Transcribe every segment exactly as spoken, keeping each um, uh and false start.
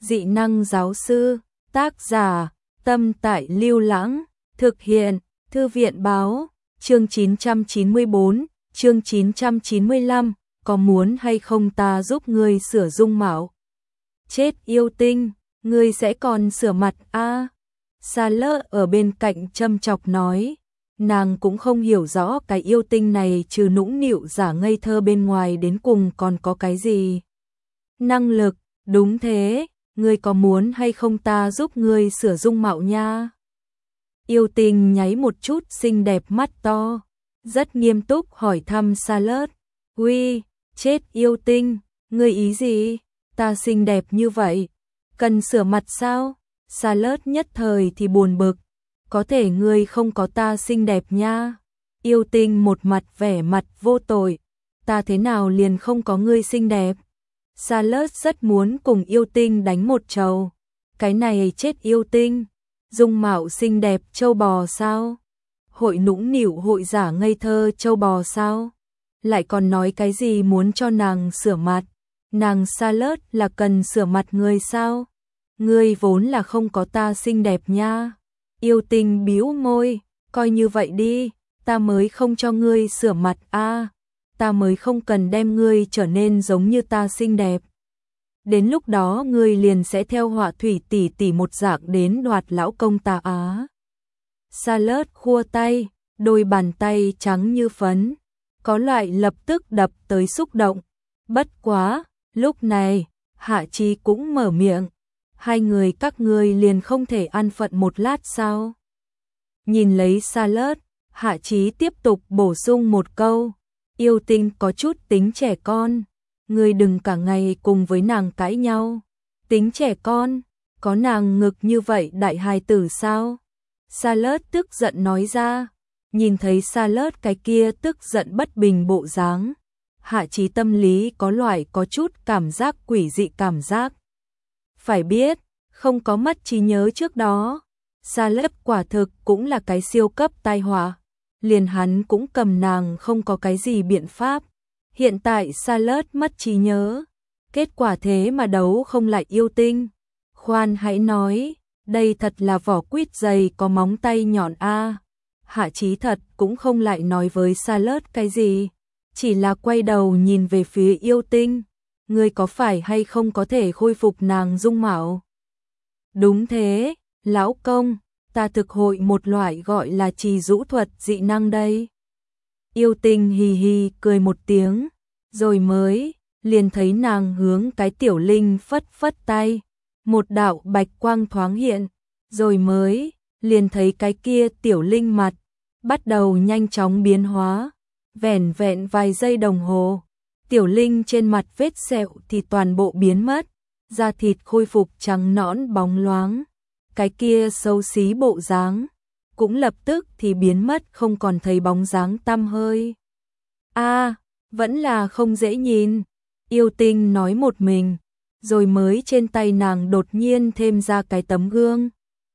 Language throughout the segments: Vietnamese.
dị năng giáo sư, tác giả, Tâm Tại Lưu Lãng, thực hiện, Thư viện báo, chương chín trăm chín mươi tư, chương chín trăm chín mươi lăm, có muốn hay không ta giúp ngươi sửa dung mạo? Chết yêu tinh, ngươi sẽ còn sửa mặt a? À? Charlotte ở bên cạnh châm chọc nói, nàng cũng không hiểu rõ cái yêu tinh này trừ nũng nịu giả ngây thơ bên ngoài đến cùng còn có cái gì. Năng lực, đúng thế, ngươi có muốn hay không ta giúp ngươi sửa dung mạo nha? Yêu tinh nháy một chút xinh đẹp mắt to, rất nghiêm túc hỏi thăm Charlotte. Uy, chết yêu tinh, ngươi ý gì? Ta xinh đẹp như vậy, cần sửa mặt sao? Charlotte nhất thời thì buồn bực, có thể ngươi không có ta xinh đẹp nha. Yêu tinh một mặt vẻ mặt vô tội, ta thế nào liền không có ngươi xinh đẹp? Charlotte rất muốn cùng yêu tinh đánh một trầu. Cái này chết yêu tinh, dung mạo xinh đẹp châu bò sao? Hội nũng nịu hội giả ngây thơ châu bò sao? Lại còn nói cái gì muốn cho nàng sửa mặt? Nàng Charlotte là cần sửa mặt người sao? Ngươi vốn là không có ta xinh đẹp nha. Yêu tinh bĩu môi, coi như vậy đi, ta mới không cho ngươi sửa mặt a, à, ta mới không cần đem ngươi trở nên giống như ta xinh đẹp. Đến lúc đó ngươi liền sẽ theo Họa Thủy tỷ tỷ một dạng đến đoạt lão công ta á. Charlotte khua tay, đôi bàn tay trắng như phấn, có loại lập tức đập tới xúc động. Bất quá, lúc này, Hạ Chí cũng mở miệng, hai người các ngươi liền không thể an phận một lát sao? Nhìn lấy Charlotte, Hạ Chí tiếp tục bổ sung một câu, yêu tinh có chút tính trẻ con, ngươi đừng cả ngày cùng với nàng cãi nhau. Tính trẻ con, có nàng ngực như vậy đại hài tử sao? Charlotte tức giận nói ra. Nhìn thấy Charlotte cái kia tức giận bất bình bộ dáng, Hạ Chí tâm lý có loại có chút cảm giác quỷ dị cảm giác. Phải biết, không có mất trí nhớ trước đó, Charlotte quả thực cũng là cái siêu cấp tai họa, liền hắn cũng cầm nàng không có cái gì biện pháp. Hiện tại Charlotte mất trí nhớ, kết quả thế mà đấu không lại yêu tinh. Khoan hãy nói, đây thật là vỏ quýt dày có móng tay nhọn a. Hạ Chí thật cũng không lại nói với Charlotte cái gì, chỉ là quay đầu nhìn về phía yêu tinh. Ngươi có phải hay không có thể khôi phục nàng dung mạo? Đúng thế, lão công, ta thực hội một loại gọi là trì rũ thuật dị năng đây. Yêu tinh hì hì cười một tiếng, rồi mới, liền thấy nàng hướng cái tiểu linh phất phất tay. Một đạo bạch quang thoáng hiện, rồi mới, liền thấy cái kia tiểu linh mặt, bắt đầu nhanh chóng biến hóa. Vẻn vẹn vài giây đồng hồ, tiểu linh trên mặt vết sẹo thì toàn bộ biến mất, da thịt khôi phục trắng nõn bóng loáng. Cái kia xấu xí bộ dáng cũng lập tức thì biến mất không còn thấy bóng dáng tăm hơi. A, à, vẫn là không dễ nhìn, yêu tinh nói một mình, rồi mới trên tay nàng đột nhiên thêm ra cái tấm gương.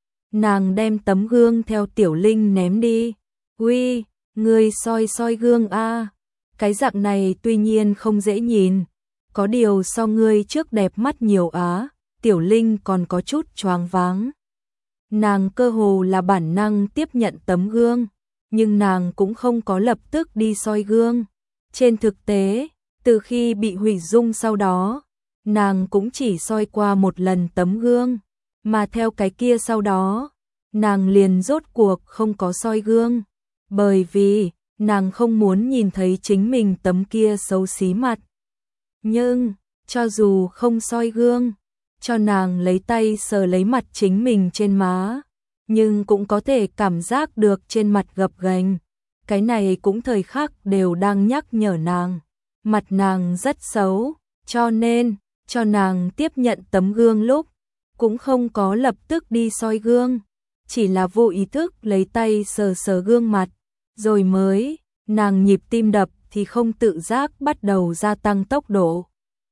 Nàng đem tấm gương theo tiểu linh ném đi. Uy, ngươi soi soi gương a, cái dạng này tuy nhiên không dễ nhìn, có điều so ngươi trước đẹp mắt nhiều á. Tiểu linh còn có chút choáng váng. Nàng cơ hồ là bản năng tiếp nhận tấm gương, nhưng nàng cũng không có lập tức đi soi gương. Trên thực tế, từ khi bị hủy dung sau đó, nàng cũng chỉ soi qua một lần tấm gương, mà theo cái kia sau đó, nàng liền rốt cuộc không có soi gương, bởi vì nàng không muốn nhìn thấy chính mình tấm kia xấu xí mặt. Nhưng, cho dù không soi gương, cho nàng lấy tay sờ lấy mặt chính mình trên má, nhưng cũng có thể cảm giác được trên mặt gập ghềnh. Cái này cũng thời khắc đều đang nhắc nhở nàng, mặt nàng rất xấu, cho nên, cho nàng tiếp nhận tấm gương lúc, cũng không có lập tức đi soi gương, chỉ là vô ý thức lấy tay sờ sờ gương mặt, rồi mới, nàng nhịp tim đập thì không tự giác bắt đầu gia tăng tốc độ.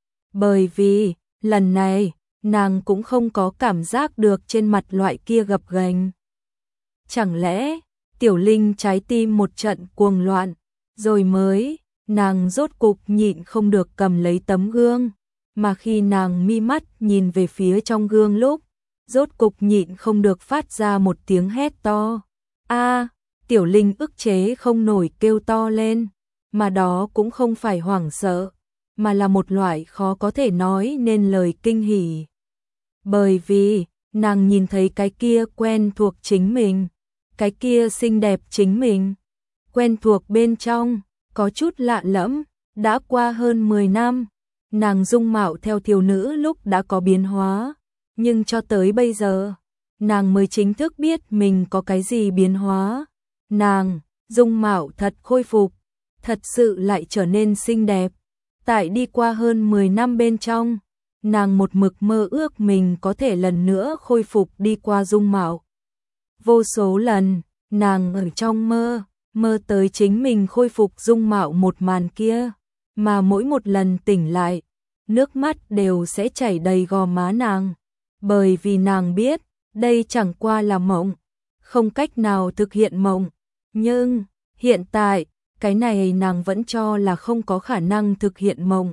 Bởi vì, lần này, nàng cũng không có cảm giác được trên mặt loại kia gập ghềnh. Chẳng lẽ, tiểu linh trái tim một trận cuồng loạn, rồi mới, nàng rốt cục nhịn không được cầm lấy tấm gương, mà khi nàng mi mắt nhìn về phía trong gương lúc, rốt cục nhịn không được phát ra một tiếng hét to. A, Tiểu Linh ức chế không nổi kêu to lên, mà đó cũng không phải hoảng sợ, mà là một loại khó có thể nói nên lời kinh hỉ. Bởi vì, nàng nhìn thấy cái kia quen thuộc chính mình, cái kia xinh đẹp chính mình, quen thuộc bên trong, có chút lạ lẫm, đã qua hơn mười năm, nàng dung mạo theo thiếu nữ lúc đã có biến hóa, nhưng cho tới bây giờ, nàng mới chính thức biết mình có cái gì biến hóa. Nàng, dung mạo thật khôi phục, thật sự lại trở nên xinh đẹp. Tại đi qua hơn mười năm bên trong, nàng một mực mơ ước mình có thể lần nữa khôi phục đi qua dung mạo. Vô số lần, nàng ở trong mơ, mơ tới chính mình khôi phục dung mạo một màn kia, mà mỗi một lần tỉnh lại, nước mắt đều sẽ chảy đầy gò má nàng, bởi vì nàng biết, đây chẳng qua là mộng, không cách nào thực hiện mộng, nhưng hiện tại, cái này nàng vẫn cho là không có khả năng thực hiện mộng.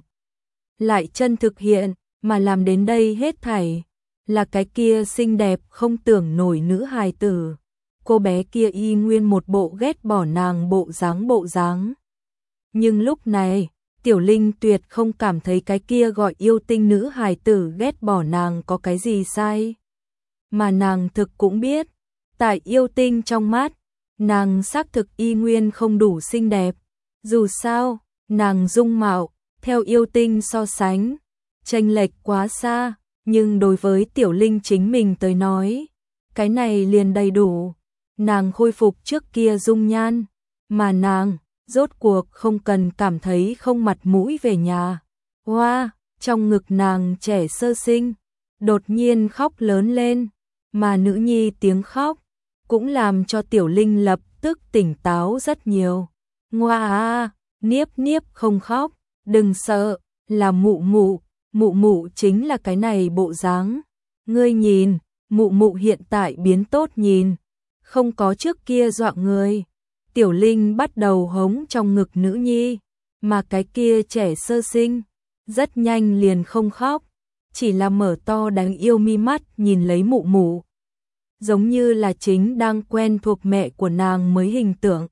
Lại chân thực hiện, mà làm đến đây hết thảy, là cái kia xinh đẹp không tưởng nổi nữ hài tử. Cô bé kia y nguyên một bộ ghét bỏ nàng bộ dáng bộ dáng. Nhưng lúc này, Tiểu Linh tuyệt không cảm thấy cái kia gọi yêu tinh nữ hài tử ghét bỏ nàng có cái gì sai. Mà nàng thực cũng biết, tại yêu tinh trong mắt, nàng xác thực y nguyên không đủ xinh đẹp. Dù sao, nàng dung mạo, theo yêu tinh so sánh, chênh lệch quá xa, nhưng đối với Tiểu Linh chính mình tới nói, cái này liền đầy đủ. Nàng khôi phục trước kia dung nhan, mà nàng, rốt cuộc không cần cảm thấy không mặt mũi về nhà. Hoa, trong ngực nàng trẻ sơ sinh, đột nhiên khóc lớn lên, mà nữ nhi tiếng khóc, cũng làm cho Tiểu Linh lập tức tỉnh táo rất nhiều. Ngoa à, niếp niếp không khóc, đừng sợ, là mụ mụ, mụ mụ chính là cái này bộ dáng. Ngươi nhìn, mụ mụ hiện tại biến tốt nhìn, không có trước kia dọa người. Tiểu Linh bắt đầu hống trong ngực nữ nhi, mà cái kia trẻ sơ sinh, rất nhanh liền không khóc, chỉ là mở to đáng yêu mi mắt nhìn lấy mụ mụ. Giống như là chính đang quen thuộc mẹ của nàng mới hình tượng.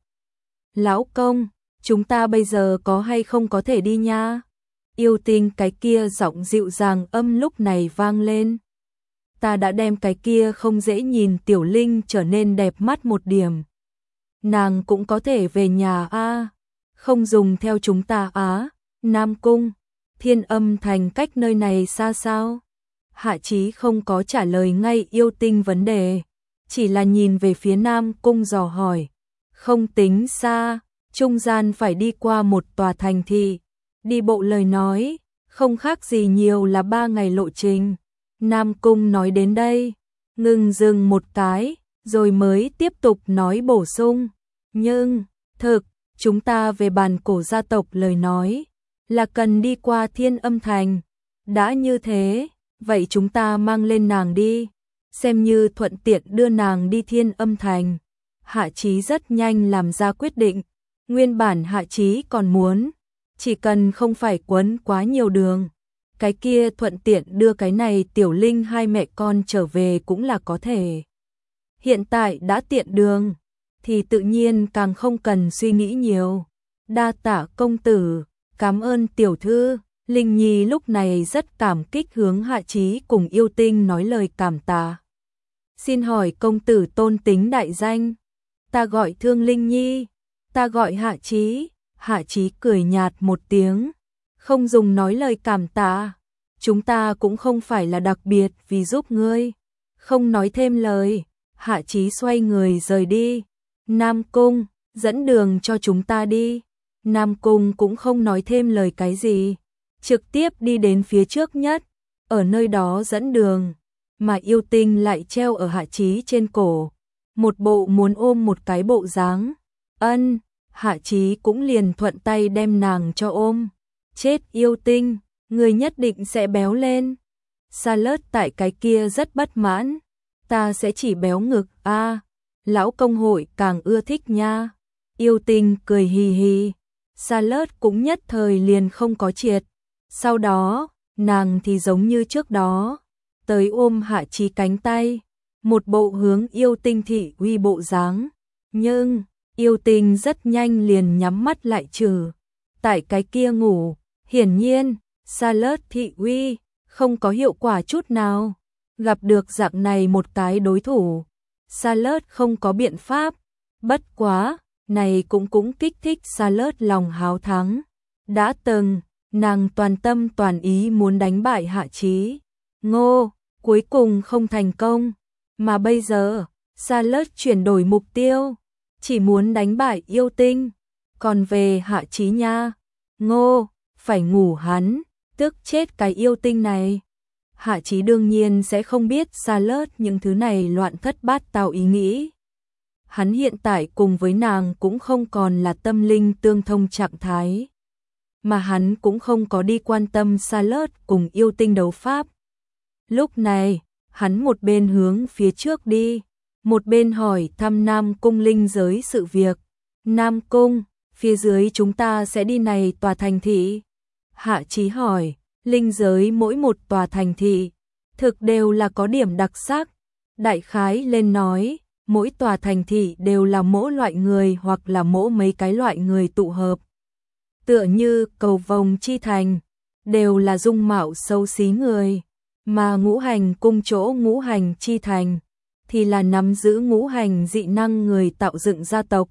Lão công, chúng ta bây giờ có hay không có thể đi nha? Yêu tinh cái kia giọng dịu dàng âm lúc này vang lên. Ta đã đem cái kia không dễ nhìn Tiểu Linh trở nên đẹp mắt một điểm. Nàng cũng có thể về nhà a, không dùng theo chúng ta á. Nam Cung, Thiên Âm Thành cách nơi này xa sao? Hạ Chí không có trả lời ngay yêu tinh vấn đề, chỉ là nhìn về phía Nam Cung dò hỏi. Không tính xa, trung gian phải đi qua một tòa thành thị, đi bộ lời nói, không khác gì nhiều là ba ngày lộ trình. Nam Cung nói đến đây, ngừng dừng một cái, rồi mới tiếp tục nói bổ sung. Nhưng, thực, chúng ta về bàn cổ gia tộc lời nói, là cần đi qua Thiên Âm Thành. Đã như thế, vậy chúng ta mang lên nàng đi, xem như thuận tiện đưa nàng đi Thiên Âm Thành. Hạ Chí rất nhanh làm ra quyết định, nguyên bản Hạ Chí còn muốn, chỉ cần không phải quấn quá nhiều đường, cái kia thuận tiện đưa cái này Tiểu Linh hai mẹ con trở về cũng là có thể. Hiện tại đã tiện đường, thì tự nhiên càng không cần suy nghĩ nhiều. Đa tạ công tử, cảm ơn tiểu thư. Linh Nhi lúc này rất cảm kích hướng Hạ Chí cùng yêu tinh nói lời cảm tạ. Xin hỏi công tử tôn tính đại danh? Ta gọi Thương Linh Nhi, ta gọi Hạ Chí. Hạ Chí cười nhạt một tiếng, không dùng nói lời cảm tạ. Chúng ta cũng không phải là đặc biệt vì giúp ngươi. Không nói thêm lời, Hạ Chí xoay người rời đi. Nam Cung, dẫn đường cho chúng ta đi. Nam Cung cũng không nói thêm lời cái gì, trực tiếp đi đến phía trước nhất, ở nơi đó dẫn đường, mà yêu tinh lại treo ở Hạ Chí trên cổ, một bộ muốn ôm một cái bộ dáng. Ân, Hạ Chí cũng liền thuận tay đem nàng cho ôm. Chết yêu tinh, người nhất định sẽ béo lên. Sa Lớt tại cái kia rất bất mãn, ta sẽ chỉ béo ngực a. À, lão công hội càng ưa thích nha. Yêu tinh cười hì hì. Sa Lớt cũng nhất thời liền không có triệt. Sau đó, nàng thì giống như trước đó, tới ôm Hạ Chí cánh tay, một bộ hướng yêu tinh thị uy bộ dáng, nhưng yêu tinh rất nhanh liền nhắm mắt lại trừ. Tại cái kia ngủ, hiển nhiên, Charlotte thị uy không có hiệu quả chút nào. Gặp được dạng này một cái đối thủ, Charlotte không có biện pháp, bất quá, này cũng cũng kích thích Charlotte lòng háo thắng. Đã từng, nàng toàn tâm toàn ý muốn đánh bại Hạ Chí Ngô, cuối cùng không thành công, mà bây giờ, Charlotte chuyển đổi mục tiêu, chỉ muốn đánh bại yêu tinh, còn về Hạ Chí nha, Ngô, phải ngủ hắn, tức chết cái yêu tinh này. Hạ Chí đương nhiên sẽ không biết Charlotte những thứ này loạn thất bát tao ý nghĩ. Hắn hiện tại cùng với nàng cũng không còn là tâm linh tương thông trạng thái, mà hắn cũng không có đi quan tâm Charlotte cùng yêu tinh đấu pháp. Lúc này, hắn một bên hướng phía trước đi, một bên hỏi thăm Nam Cung linh giới sự việc. Nam Cung, phía dưới chúng ta sẽ đi này tòa thành thị. Hạ Chí hỏi, linh giới mỗi một tòa thành thị, thực đều là có điểm đặc sắc. Đại khái lên nói, mỗi tòa thành thị đều là mỗi loại người hoặc là mỗi mấy cái loại người tụ hợp. Tựa như cầu vồng chi thành, đều là dung mạo xấu xí người, mà ngũ hành cung chỗ ngũ hành chi thành, thì là nắm giữ ngũ hành dị năng người tạo dựng gia tộc.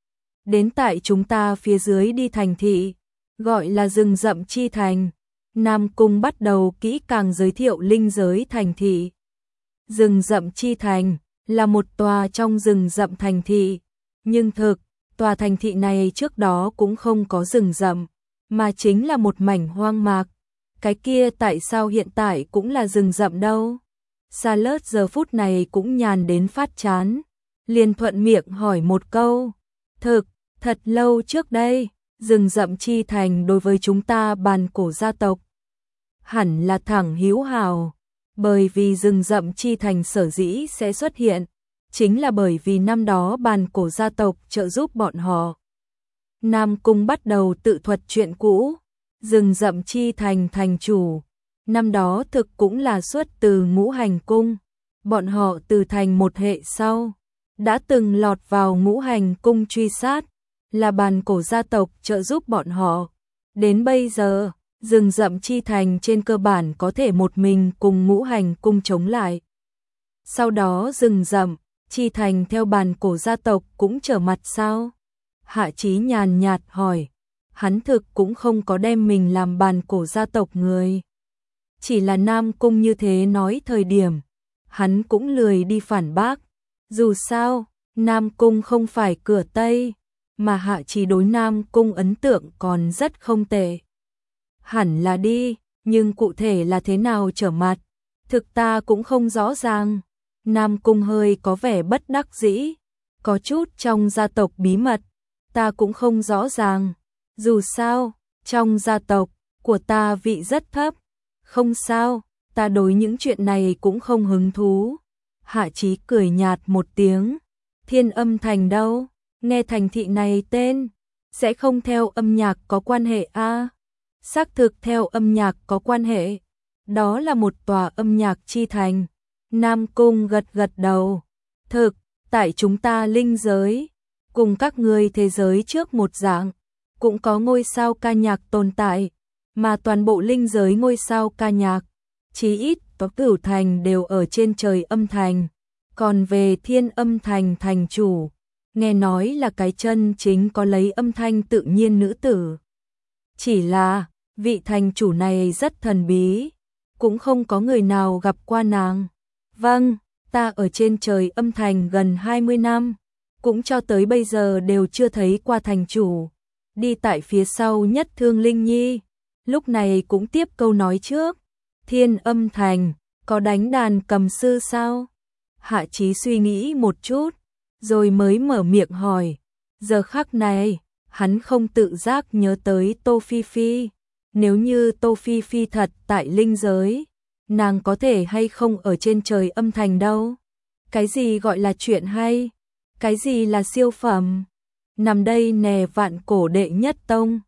Đến tại chúng ta phía dưới đi thành thị, gọi là rừng rậm chi thành. Nam Cung bắt đầu kỹ càng giới thiệu linh giới thành thị. Rừng rậm chi thành là một tòa trong rừng rậm thành thị, nhưng thực, tòa thành thị này trước đó cũng không có rừng rậm, mà chính là một mảnh hoang mạc. Cái kia tại sao hiện tại cũng là rừng rậm đâu? Charlotte giờ phút này cũng nhàn đến phát chán, liền thuận miệng hỏi một câu. Thực, thật lâu trước đây, rừng rậm chi thành đối với chúng ta bàn cổ gia tộc hẳn là thẳng hữu hảo, bởi vì rừng rậm chi thành sở dĩ sẽ xuất hiện, chính là bởi vì năm đó bàn cổ gia tộc trợ giúp bọn họ. Nam Cung bắt đầu tự thuật chuyện cũ, rừng rậm chi thành thành chủ, năm đó thực cũng là xuất từ ngũ hành cung, bọn họ từ thành một hệ sau, đã từng lọt vào ngũ hành cung truy sát, là bàn cổ gia tộc trợ giúp bọn họ. Đến bây giờ, rừng rậm chi thành trên cơ bản có thể một mình cùng ngũ hành cung chống lại. Sau đó rừng rậm chi thành theo bàn cổ gia tộc cũng trở mặt sao? Hạ Chí nhàn nhạt hỏi, hắn thực cũng không có đem mình làm bàn cổ gia tộc người. Chỉ là Nam Cung như thế nói thời điểm, hắn cũng lười đi phản bác. Dù sao, Nam Cung không phải cửa Tây, mà Hạ Chí đối Nam Cung ấn tượng còn rất không tệ. Hẳn là đi, nhưng cụ thể là thế nào trở mặt, thực ta cũng không rõ ràng. Nam Cung hơi có vẻ bất đắc dĩ, có chút trong gia tộc bí mật, ta cũng không rõ ràng. Dù sao, trong gia tộc của ta vị rất thấp. Không sao, ta đối những chuyện này cũng không hứng thú. Hạ Chí cười nhạt một tiếng. Thiên Âm Thành đâu? Nghe thành thị này tên, sẽ không theo âm nhạc có quan hệ a? À? Xác thực theo âm nhạc có quan hệ. Đó là một tòa âm nhạc chi thành. Nam Cung gật gật đầu. Thực, tại chúng ta linh giới, cùng các ngươi thế giới trước một dạng, cũng có ngôi sao ca nhạc tồn tại, mà toàn bộ linh giới ngôi sao ca nhạc, chí ít có cửu thành đều ở trên trời âm thành. Còn về Thiên Âm Thành thành chủ, nghe nói là cái chân chính có lấy âm thanh tự nhiên nữ tử. Chỉ là, vị thành chủ này rất thần bí, cũng không có người nào gặp qua nàng. Vâng, ta ở trên trời âm thành gần hai mươi năm, cũng cho tới bây giờ đều chưa thấy qua thành chủ. Đi tại phía sau nhất Thương Linh Nhi, lúc này cũng tiếp câu nói trước. Thiên Âm Thành, có đánh đàn cầm sư sao? Hạ Chí suy nghĩ một chút, rồi mới mở miệng hỏi. Giờ khắc này, hắn không tự giác nhớ tới Tô Phi Phi. Nếu như Tô Phi Phi thật tại linh giới, nàng có thể hay không ở trên trời âm thành đâu? Cái gì gọi là chuyện hay? Cái gì là siêu phẩm? Nằm đây nè vạn cổ đệ nhất tông,